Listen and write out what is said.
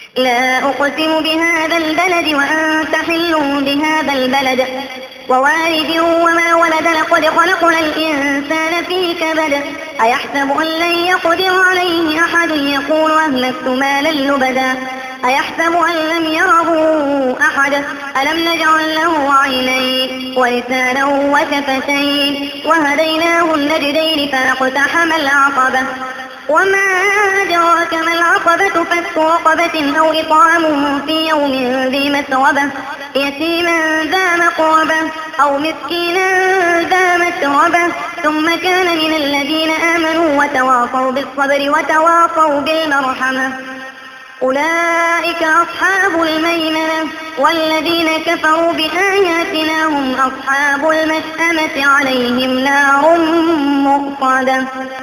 لا أقسم بهذا البلد وأنت حل بهذا البلد ووالد وما ولد لقد خلقنا الإنسان في كبد أيحسب أن لن يقدر عليه أحد يقول أهلكت مالا لبدا أيحسب أن لم يره أحد ألم نجعل له عينين ولسانا وشفتين وهديناه النجدين فاقتحم العقبة وما أدراك ما العقبة فك رقبة أو إطعام في يوم ذي مسغبة يتيما ذا مقربة أو مسكينا ذا متربة ثم كان من الذين آمنوا وتواصوا بالصبر وتواصوا بالمرحمة أولئك أصحاب الميمنة والذين كفروا بآياتنا هم أصحاب المشأمة عليهم نار مؤصدة.